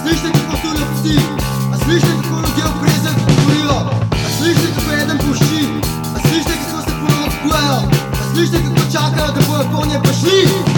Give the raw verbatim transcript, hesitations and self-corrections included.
slišite, kako tujo psi? A slišite, kako ljudje v prezek govorijo? A slišite, kako eden pušči? A slišite, kako se ponovno zbujajo? A slišite, kako čakajo, da bojo ponje prišli?